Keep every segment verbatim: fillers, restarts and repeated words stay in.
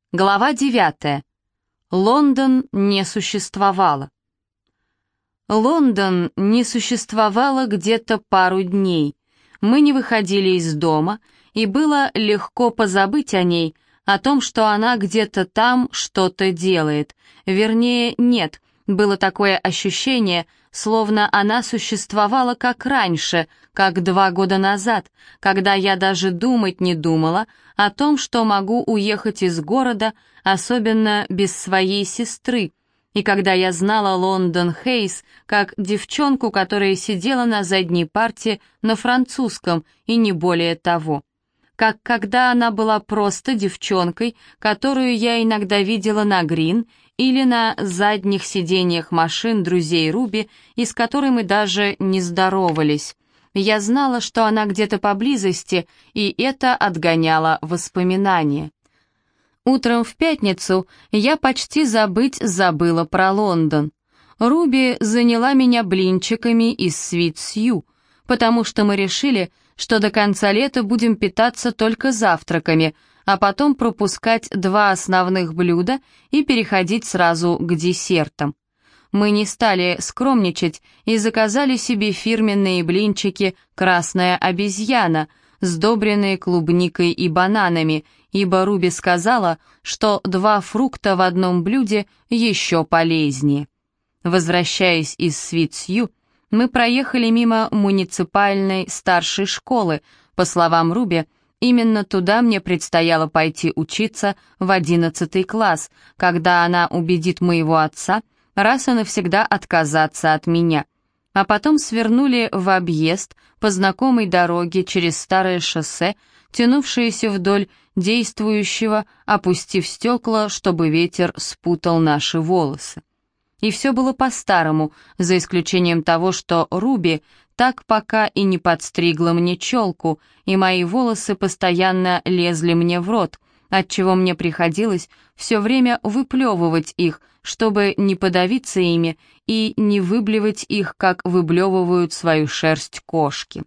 Глава девятая. Лондон не существовало. Лондон не существовало где-то пару дней. Мы не выходили из дома, и было легко позабыть о ней, о том, что она где-то там что-то делает. Вернее, нет, было такое ощущение, словно она существовала как раньше, как два года назад, когда я даже думать не думала о том, что могу уехать из города, особенно без своей сестры, и когда я знала Лондон Хейс как девчонку, которая сидела на задней парте на французском, и не более того. Как когда она была просто девчонкой, которую я иногда видела на Грин или на задних сиденьях машин друзей Руби, и с которой мы даже не здоровались. Я знала, что она где-то поблизости, и это отгоняло воспоминания. Утром в пятницу я почти забыть забыла про Лондон. Руби заняла меня блинчиками из Sweet Sue, потому что мы решили, что до конца лета будем питаться только завтраками, а потом пропускать два основных блюда и переходить сразу к десертам. Мы не стали скромничать и заказали себе фирменные блинчики «Красная обезьяна», сдобренные клубникой и бананами, ибо Руби сказала, что два фрукта в одном блюде еще полезнее. Возвращаясь из Sweet Sue, мы проехали мимо муниципальной старшей школы. По словам Руби, именно туда мне предстояло пойти учиться в одиннадцатый класс, когда она убедит моего отца раз и навсегда отказаться от меня. А потом свернули в объезд по знакомой дороге через старое шоссе, тянувшееся вдоль действующего, опустив стекла, чтобы ветер спутал наши волосы. И все было по-старому, за исключением того, что Руби так пока и не подстригла мне челку, и мои волосы постоянно лезли мне в рот, отчего мне приходилось все время выплевывать их, чтобы не подавиться ими и не выблевать их, как выблевывают свою шерсть кошки.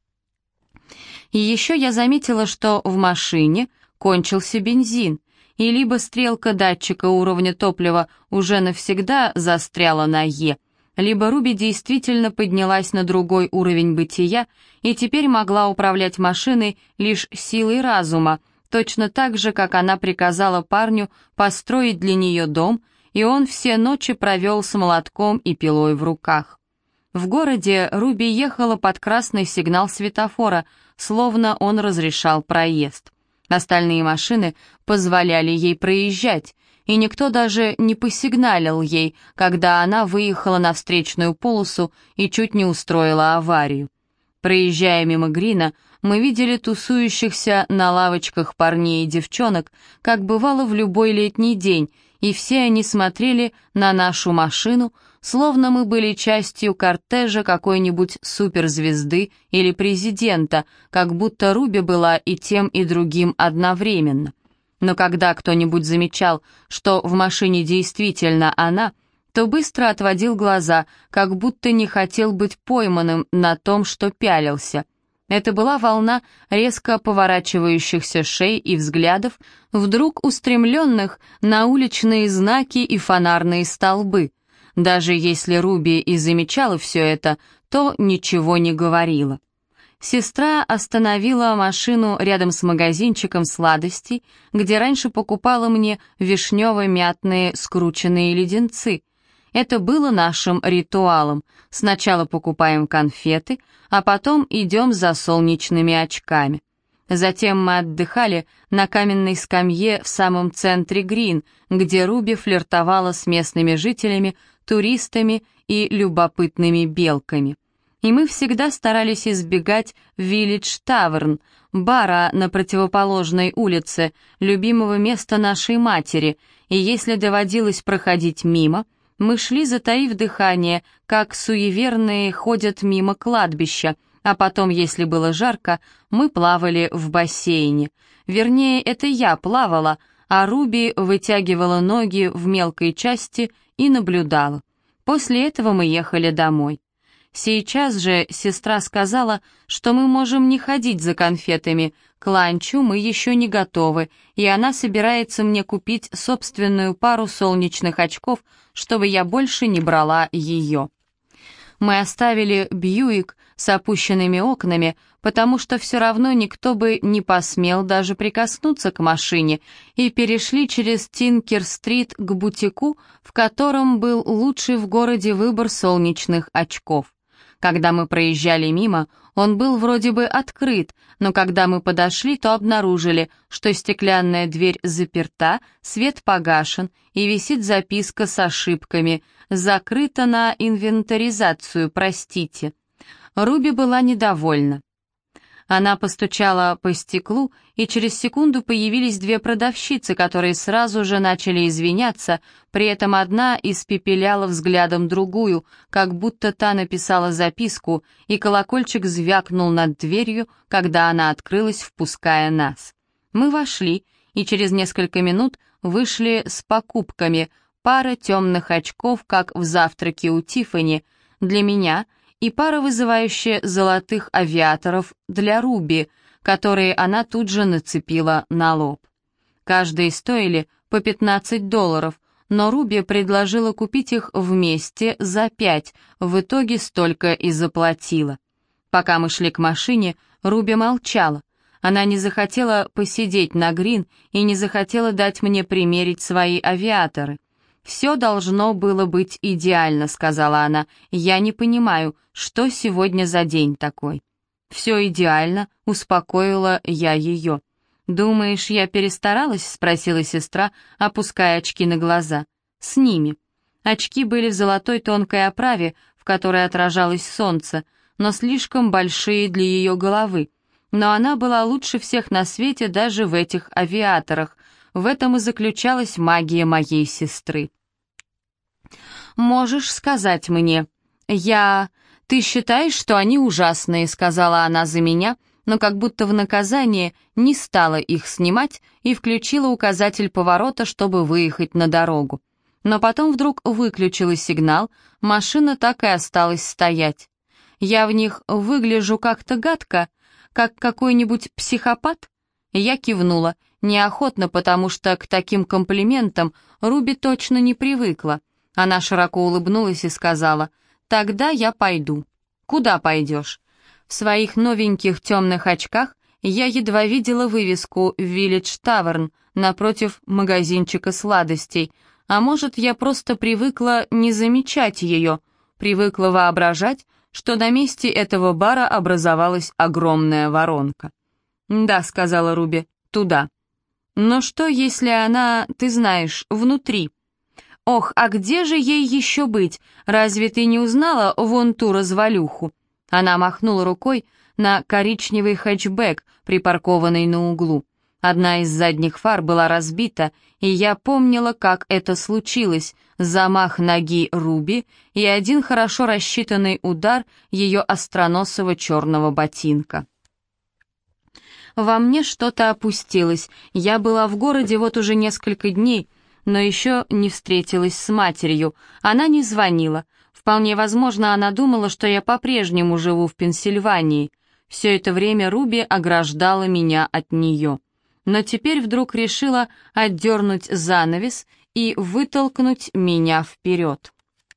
И еще я заметила, что в машине кончился бензин, и либо стрелка датчика уровня топлива уже навсегда застряла на «Е», либо Руби действительно поднялась на другой уровень бытия и теперь могла управлять машиной лишь силой разума, точно так же, как она приказала парню построить для нее дом, и он все ночи провел с молотком и пилой в руках. В городе Руби ехала под красный сигнал светофора, словно он разрешал проезд. Остальные машины позволяли ей проезжать, и никто даже не посигналил ей, когда она выехала на встречную полосу и чуть не устроила аварию. Проезжая мимо Грина, мы видели тусующихся на лавочках парней и девчонок, как бывало в любой летний день, и все они смотрели на нашу машину, словно мы были частью кортежа какой-нибудь суперзвезды или президента, как будто Руби была и тем, и другим одновременно. Но когда кто-нибудь замечал, что в машине действительно она, то быстро отводил глаза, как будто не хотел быть пойманным на том, что пялился. Это была волна резко поворачивающихся шей и взглядов, вдруг устремленных на уличные знаки и фонарные столбы. Даже если Руби и замечала все это, то ничего не говорила. Сестра остановила машину рядом с магазинчиком сладостей, где раньше покупала мне вишнево-мятные скрученные леденцы. Это было нашим ритуалом. Сначала покупаем конфеты, а потом идем за солнечными очками. Затем мы отдыхали на каменной скамье в самом центре Грин, где Руби флиртовала с местными жителями, туристами и любопытными белками. И мы всегда старались избегать Village Tavern, бара на противоположной улице, любимого места нашей матери, и если доводилось проходить мимо, мы шли, затаив дыхание, как суеверные ходят мимо кладбища, а потом, если было жарко, мы плавали в бассейне. Вернее, это я плавала, а Руби вытягивала ноги в мелкой части и наблюдала. После этого мы ехали домой. Сейчас же сестра сказала, что мы можем не ходить за конфетами, К ланчу мы еще не готовы, и она собирается мне купить собственную пару солнечных очков, чтобы я больше не брала ее. Мы оставили Бьюик с опущенными окнами, потому что все равно никто бы не посмел даже прикоснуться к машине, и перешли через Тинкер-стрит к бутику, в котором был лучший в городе выбор солнечных очков. Когда мы проезжали мимо, он был вроде бы открыт, но когда мы подошли, то обнаружили, что стеклянная дверь заперта, свет погашен и висит записка с ошибками «Закрыто на инвентаризацию, простите». Руби была недовольна. Она постучала по стеклу, и через секунду появились две продавщицы, которые сразу же начали извиняться, при этом одна испепеляла взглядом другую, как будто та написала записку, и колокольчик звякнул над дверью, когда она открылась, впуская нас. Мы вошли, и через несколько минут вышли с покупками, пара темных очков, как в «Завтраке у Тиффани», для меня — и пара вызывающая золотых авиаторов для Руби, которые она тут же нацепила на лоб. Каждые стоили по пятнадцать долларов, но Руби предложила купить их вместе за пять, в итоге столько и заплатила. Пока мы шли к машине, Руби молчала. Она не захотела посидеть на грин и не захотела дать мне примерить свои авиаторы. «Все должно было быть идеально», — сказала она. «Я не понимаю, что сегодня за день такой?» «Все идеально», — успокоила я ее. «Думаешь, я перестаралась?» — спросила сестра, опуская очки на глаза. «Сними». Очки были в золотой тонкой оправе, в которой отражалось солнце, но слишком большие для ее головы. Но она была лучше всех на свете даже в этих авиаторах. В этом и заключалась магия моей сестры. «Можешь сказать мне, я... Ты считаешь, что они ужасные?» — сказала она за меня, но как будто в наказание не стала их снимать и включила указатель поворота, чтобы выехать на дорогу. Но потом вдруг выключила сигнал, машина так и осталась стоять. «Я в них выгляжу как-то гадко, как какой-нибудь психопат?» Я кивнула, неохотно, потому что к таким комплиментам Руби точно не привыкла. Она широко улыбнулась и сказала: «Тогда я пойду». «Куда пойдешь?» В своих новеньких темных очках я едва видела вывеску «Village Tavern» напротив магазинчика сладостей, а может, я просто привыкла не замечать ее, привыкла воображать, что на месте этого бара образовалась огромная воронка. «Да», — сказала Руби, — «туда». «Но что, если она, ты знаешь, внутри?» «Ох, а где же ей еще быть? Разве ты не узнала вон ту развалюху?» Она махнула рукой на коричневый хэтчбэк, припаркованный на углу. Одна из задних фар была разбита, и я помнила, как это случилось: замах ноги Руби и один хорошо рассчитанный удар ее остроносого черного ботинка. Во мне что-то опустилось. Я была в городе вот уже несколько дней, но еще не встретилась с матерью. Она не звонила. Вполне возможно, она думала, что я по-прежнему живу в Пенсильвании. Все это время Руби ограждала меня от нее. Но теперь вдруг решила отдернуть занавес и вытолкнуть меня вперед.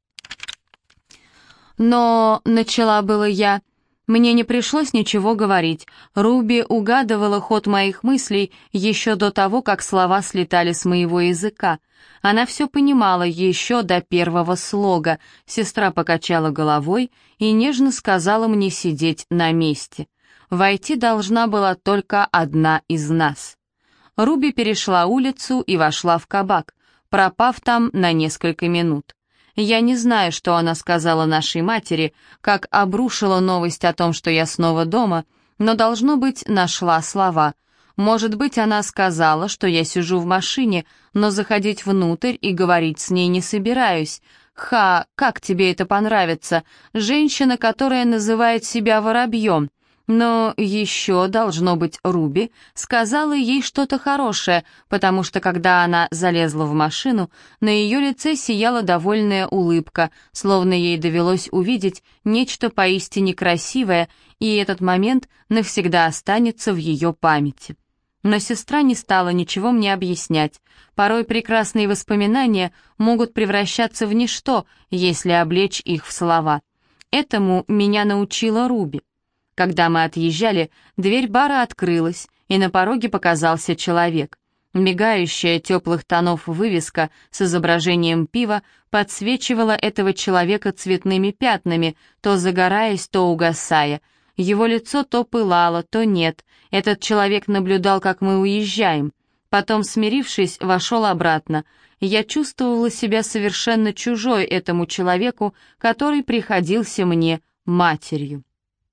«Но...» — начала было я. Мне не пришлось ничего говорить. Руби угадывала ход моих мыслей еще до того, как слова слетали с моего языка. Она все понимала еще до первого слога. Сестра покачала головой и нежно сказала мне сидеть на месте. Войти должна была только одна из нас. Руби перешла улицу и вошла в кабак, пропав там на несколько минут. Я не знаю, что она сказала нашей матери, как обрушила новость о том, что я снова дома, но, должно быть, нашла слова. Может быть, она сказала, что я сижу в машине, но заходить внутрь и говорить с ней не собираюсь. Ха, как тебе это понравится? Женщина, которая называет себя воробьем. Но еще, должно быть, Руби сказала ей что-то хорошее, потому что, когда она залезла в машину, на ее лице сияла довольная улыбка, словно ей довелось увидеть нечто поистине красивое, и этот момент навсегда останется в ее памяти. Но сестра не стала ничего мне объяснять. Порой прекрасные воспоминания могут превращаться в ничто, если облечь их в слова. Этому меня научила Руби. Когда мы отъезжали, дверь бара открылась, и на пороге показался человек. Мигающая теплых тонов вывеска с изображением пива подсвечивала этого человека цветными пятнами, то загораясь, то угасая. Его лицо то пылало, то нет. Этот человек наблюдал, как мы уезжаем. Потом, смирившись, вошел обратно. Я чувствовала себя совершенно чужой этому человеку, который приходился мне матерью.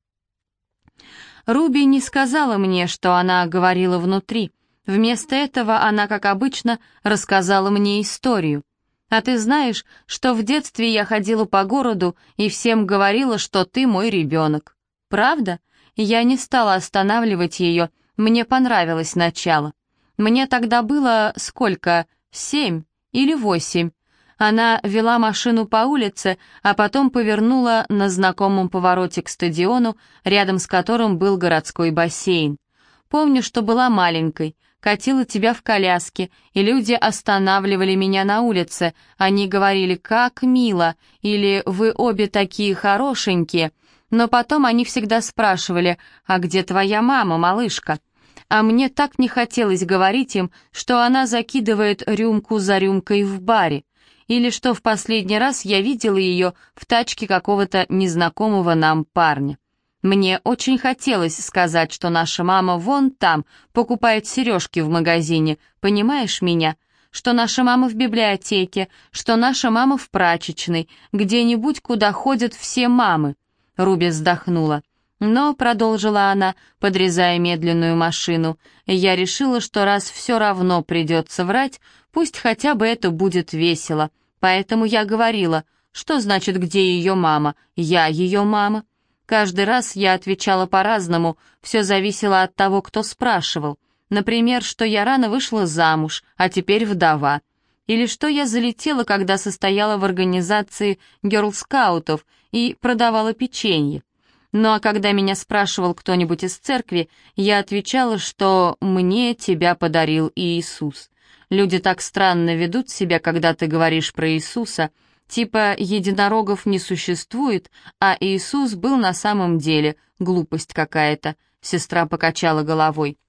Руби не сказала мне, что она говорила внутри. Вместо этого она, как обычно, рассказала мне историю. «А ты знаешь, что в детстве я ходила по городу и всем говорила, что ты мой ребенок?» «Правда?» Я не стала останавливать ее, мне понравилось начало. Мне тогда было сколько? Семь или восемь. Она вела машину по улице, а потом повернула на знакомом повороте к стадиону, рядом с которым был городской бассейн. Помню, что была маленькой, катила тебя в коляске, и люди останавливали меня на улице. Они говорили: «Как мило!» или «Вы обе такие хорошенькие!» Но потом они всегда спрашивали: «А где твоя мама, малышка?» А мне так не хотелось говорить им, что она закидывает рюмку за рюмкой в баре, или что в последний раз я видела ее в тачке какого-то незнакомого нам парня. Мне очень хотелось сказать, что наша мама вон там покупает сережки в магазине, понимаешь меня? Что наша мама в библиотеке, что наша мама в прачечной, где-нибудь, куда ходят все мамы. Руби вздохнула. Но, продолжила она, подрезая медленную машину, я решила, что раз все равно придется врать, пусть хотя бы это будет весело. Поэтому я говорила: что значит, где ее мама? Я ее мама. Каждый раз я отвечала по-разному, все зависело от того, кто спрашивал. Например, что я рано вышла замуж, а теперь вдова. Или что я залетела, когда состояла в организации герлскаутов и продавала печенье. Ну а когда меня спрашивал кто-нибудь из церкви, я отвечала, что «мне тебя подарил Иисус». Люди так странно ведут себя, когда ты говоришь про Иисуса, типа единорогов не существует, а Иисус был на самом деле, глупость какая-то. Сестра покачала головой.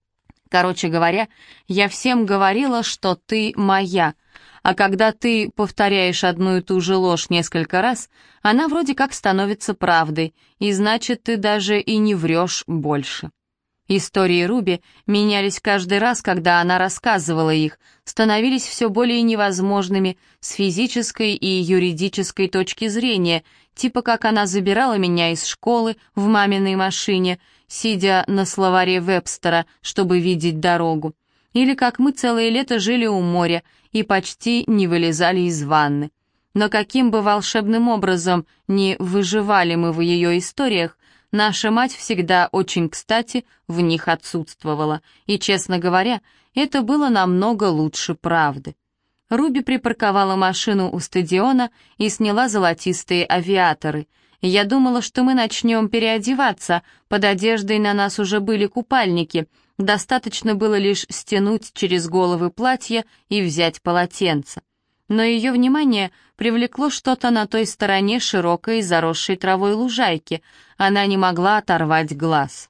Короче говоря, я всем говорила, что ты моя, а когда ты повторяешь одну и ту же ложь несколько раз, она вроде как становится правдой, и значит, ты даже и не врешь больше. Истории Руби менялись каждый раз, когда она рассказывала их, становились все более невозможными с физической и юридической точки зрения, типа как она забирала меня из школы в маминой машине, сидя на словаре Вебстера, чтобы видеть дорогу, или как мы целое лето жили у моря и почти не вылезали из ванны. Но каким бы волшебным образом ни выживали мы в ее историях, наша мать всегда очень кстати в них отсутствовала, и, честно говоря, это было намного лучше правды. Руби припарковала машину у стадиона и сняла золотистые авиаторы. Я думала, что мы начнем переодеваться, под одеждой на нас уже были купальники, достаточно было лишь стянуть через головы платье и взять полотенце. Но ее внимание привлекло что-то на той стороне широкой, заросшей травой лужайки. Она не могла оторвать глаз.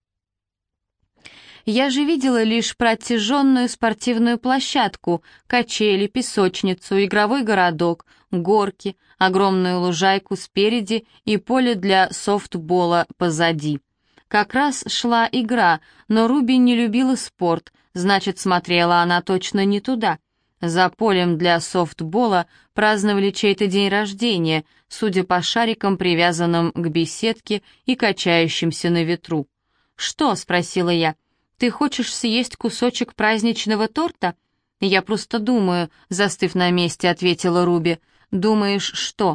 Я же видела лишь протяженную спортивную площадку, качели, песочницу, игровой городок, горки, огромную лужайку спереди и поле для софтбола позади. Как раз шла игра, но Руби не любила спорт, значит, смотрела она точно не туда. За полем для софтбола праздновали чей-то день рождения, судя по шарикам, привязанным к беседке и качающимся на ветру. «Что?» — спросила я. «Ты хочешь съесть кусочек праздничного торта?» «Я просто думаю», — застыв на месте, ответила Руби. «Думаешь, что?»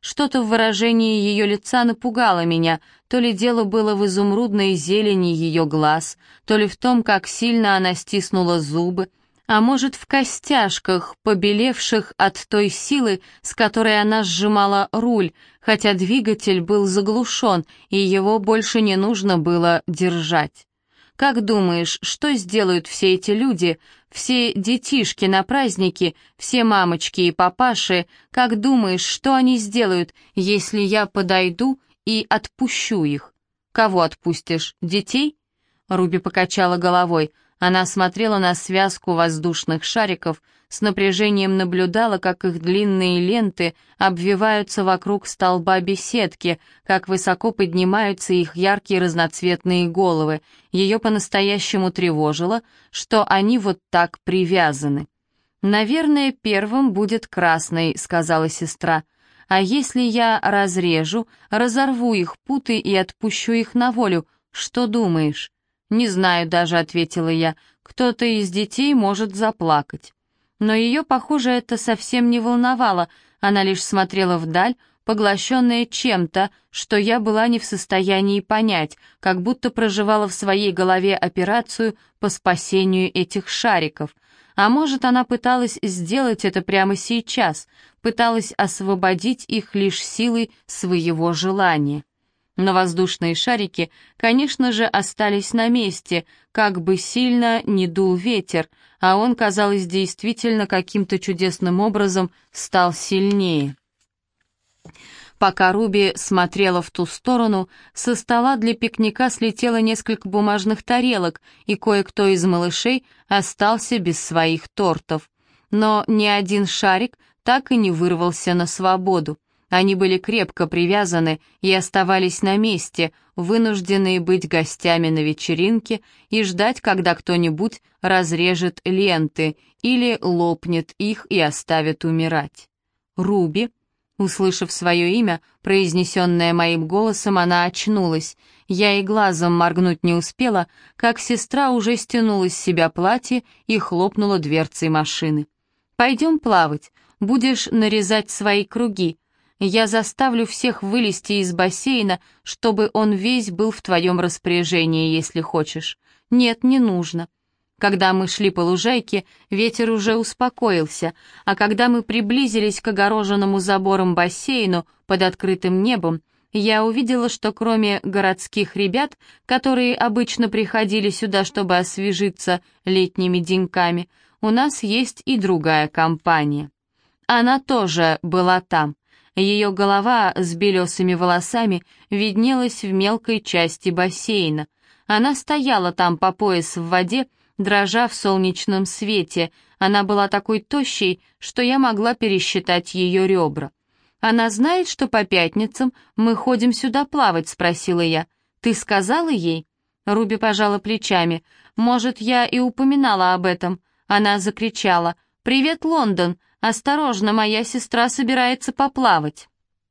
Что-то в выражении ее лица напугало меня, то ли дело было в изумрудной зелени ее глаз, то ли в том, как сильно она стиснула зубы, а может, в костяшках, побелевших от той силы, с которой она сжимала руль, хотя двигатель был заглушен, и его больше не нужно было держать. Как думаешь, что сделают все эти люди, все детишки на празднике, все мамочки и папаши, как думаешь, что они сделают, если я подойду и отпущу их? Кого отпустишь, детей? Руби покачала головой. Она смотрела на связку воздушных шариков, с напряжением наблюдала, как их длинные ленты обвиваются вокруг столба беседки, как высоко поднимаются их яркие разноцветные головы. Ее по-настоящему тревожило, что они вот так привязаны. «Наверное, первым будет красный», — сказала сестра. «А если я разрежу, разорву их путы и отпущу их на волю, что думаешь?» «Не знаю даже», — ответила я, — «кто-то из детей может заплакать». Но ее, похоже, это совсем не волновало, она лишь смотрела вдаль, поглощенная чем-то, что я была не в состоянии понять, как будто проживала в своей голове операцию по спасению этих шариков. А может, она пыталась сделать это прямо сейчас, пыталась освободить их лишь силой своего желания. Но воздушные шарики, конечно же, остались на месте, как бы сильно ни дул ветер, а он, казалось, действительно каким-то чудесным образом стал сильнее. Пока Руби смотрела в ту сторону, со стола для пикника слетело несколько бумажных тарелок, и кое-кто из малышей остался без своих тортов. Но ни один шарик так и не вырвался на свободу. Они были крепко привязаны и оставались на месте, вынужденные быть гостями на вечеринке и ждать, когда кто-нибудь разрежет ленты или лопнет их и оставит умирать. Руби, услышав свое имя, произнесенное моим голосом, она очнулась. Я и глазом моргнуть не успела, как сестра уже стянула с себя платье и хлопнула дверцей машины. «Пойдем плавать, будешь нарезать свои круги. Я заставлю всех вылезти из бассейна, чтобы он весь был в твоем распоряжении, если хочешь. Нет, не нужно». Когда мы шли по лужайке, ветер уже успокоился, а когда мы приблизились к огороженному забором бассейну под открытым небом, я увидела, что кроме городских ребят, которые обычно приходили сюда, чтобы освежиться летними деньками, у нас есть и другая компания. Она тоже была там. Ее голова с белесыми волосами виднелась в мелкой части бассейна. Она стояла там по пояс в воде, дрожа в солнечном свете. Она была такой тощей, что я могла пересчитать ее ребра. «Она знает, что по пятницам мы ходим сюда плавать?» — спросила я. «Ты сказала ей?» Руби пожала плечами. «Может, я и упоминала об этом». Она закричала. «Привет, Лондон! Осторожно, моя сестра собирается поплавать».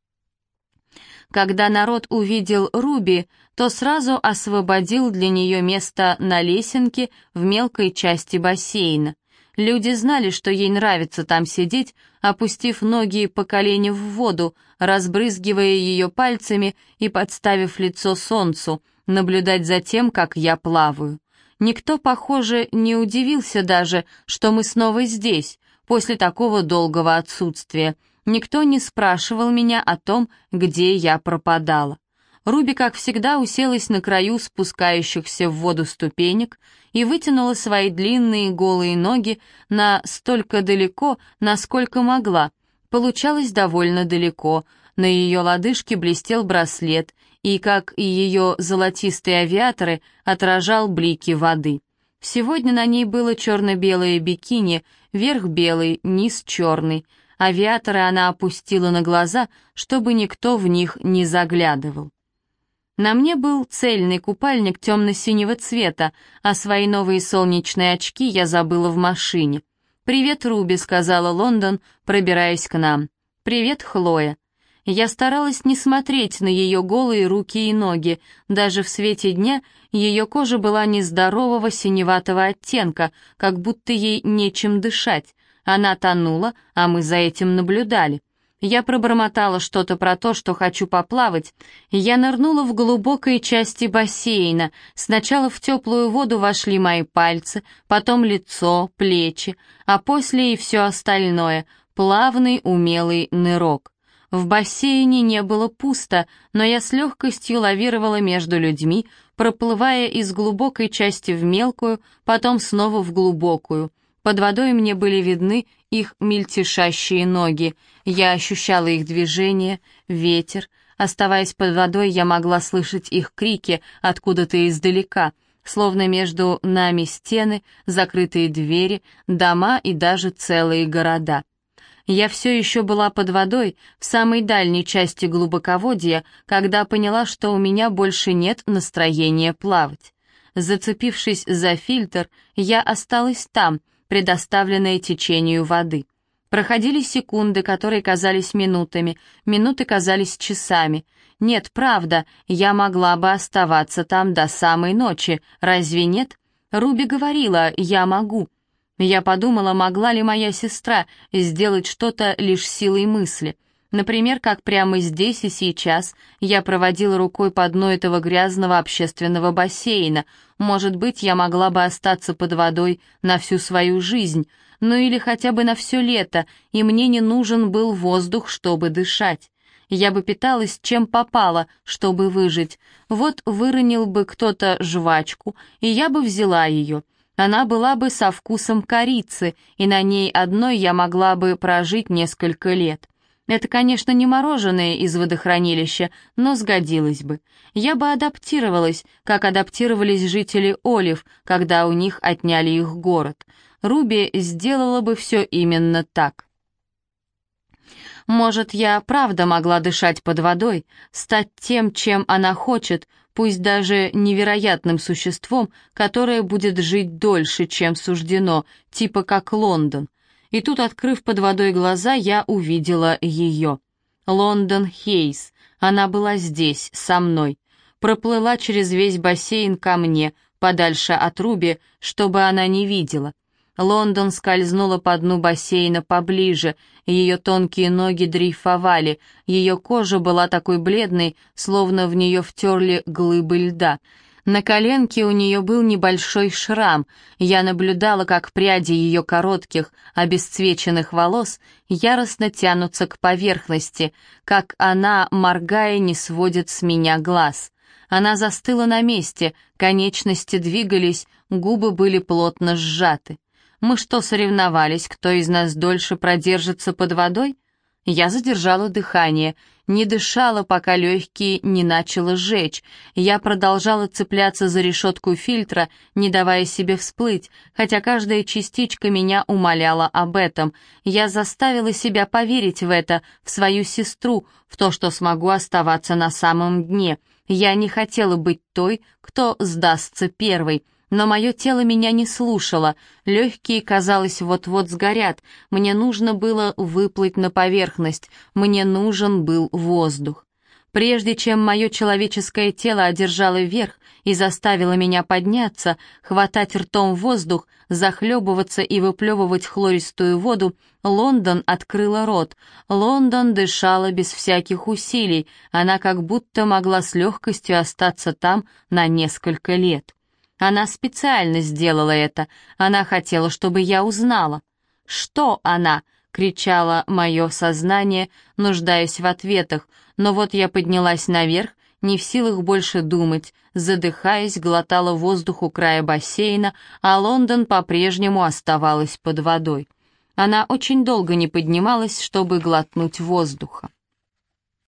Когда народ увидел Руби, то сразу освободил для нее место на лесенке в мелкой части бассейна. Люди знали, что ей нравится там сидеть, опустив ноги по колени в воду, разбрызгивая ее пальцами и подставив лицо солнцу, наблюдать за тем, как я плаваю. Никто, похоже, не удивился даже, что мы снова здесь, после такого долгого отсутствия. Никто не спрашивал меня о том, где я пропадала. Руби, как всегда, уселась на краю спускающихся в воду ступенек и вытянула свои длинные голые ноги на столько далеко, насколько могла. Получалось довольно далеко. На ее лодыжке блестел браслет, и, как и ее золотистые авиаторы, отражал блики воды. Сегодня на ней было черно-белое бикини, верх белый, низ черный. Авиаторы она опустила на глаза, чтобы никто в них не заглядывал. На мне был цельный купальник темно-синего цвета, а свои новые солнечные очки я забыла в машине. «Привет, Руби», — сказала Лондон, пробираясь к нам. «Привет, Хлоя». Я старалась не смотреть на ее голые руки и ноги. Даже в свете дня ее кожа была нездорового синеватого оттенка, как будто ей нечем дышать. Она тонула, а мы за этим наблюдали. Я пробормотала что-то про то, что хочу поплавать, и я нырнула в глубокой части бассейна. Сначала в теплую воду вошли мои пальцы, потом лицо, плечи, а после и все остальное — плавный умелый нырок. В бассейне не было пусто, но я с легкостью лавировала между людьми, проплывая из глубокой части в мелкую, потом снова в глубокую. Под водой мне были видны их мельтешащие ноги. Я ощущала их движение, ветер. Оставаясь под водой, я могла слышать их крики откуда-то издалека, словно между нами стены, закрытые двери, дома и даже целые города. Я все еще была под водой, в самой дальней части глубоководья, когда поняла, что у меня больше нет настроения плавать. Зацепившись за фильтр, я осталась там, предоставленная течению воды. Проходили секунды, которые казались минутами, минуты казались часами. Нет, правда, я могла бы оставаться там до самой ночи, разве нет? Руби говорила: «Я могу». Я подумала, могла ли моя сестра сделать что-то лишь силой мысли. Например, как прямо здесь и сейчас я проводила рукой по дну этого грязного общественного бассейна. Может быть, я могла бы остаться под водой на всю свою жизнь, ну или хотя бы на все лето, и мне не нужен был воздух, чтобы дышать. Я бы питалась чем попало, чтобы выжить. Вот выронил бы кто-то жвачку, и я бы взяла ее. Она была бы со вкусом корицы, и на ней одной я могла бы прожить несколько лет. Это, конечно, не мороженое из водохранилища, но сгодилось бы. Я бы адаптировалась, как адаптировались жители Олив, когда у них отняли их город. Руби сделала бы все именно так. Может, я правда могла дышать под водой, стать тем, чем она хочет, пусть даже невероятным существом, которое будет жить дольше, чем суждено, типа как Лондон. И тут, открыв под водой глаза, я увидела ее. Лондон Хейс. Она была здесь, со мной. Проплыла через весь бассейн ко мне, подальше от Руби, чтобы она не видела. Лондон скользнула по дну бассейна поближе, ее тонкие ноги дрейфовали, ее кожа была такой бледной, словно в нее втерли глыбы льда. На коленке у нее был небольшой шрам. Я наблюдала, как пряди ее коротких, обесцвеченных волос яростно тянутся к поверхности, как она, моргая, не сводит с меня глаз. Она застыла на месте, конечности двигались, губы были плотно сжаты. Мы что, соревновались, кто из нас дольше продержится под водой? Я задержала дыхание, не дышала, пока легкие не начало жечь. Я продолжала цепляться за решетку фильтра, не давая себе всплыть, хотя каждая частичка меня умоляла об этом. Я заставила себя поверить в это, в свою сестру, в то, что смогу оставаться на самом дне. Я не хотела быть той, кто сдастся первой. Но мое тело меня не слушало, легкие, казалось, вот-вот сгорят, мне нужно было выплыть на поверхность, мне нужен был воздух. Прежде чем мое человеческое тело одержало верх и заставило меня подняться, хватать ртом воздух, захлебываться и выплевывать хлористую воду, Лондон открыла рот. Лондон дышала без всяких усилий, она как будто могла с легкостью остаться там на несколько лет. Она специально сделала это. Она хотела, чтобы я узнала. «Что она?» — кричало мое сознание, нуждаясь в ответах. Но вот я поднялась наверх, не в силах больше думать, задыхаясь, глотала воздух у края бассейна, а Лондон по-прежнему оставалась под водой. Она очень долго не поднималась, чтобы глотнуть воздуха.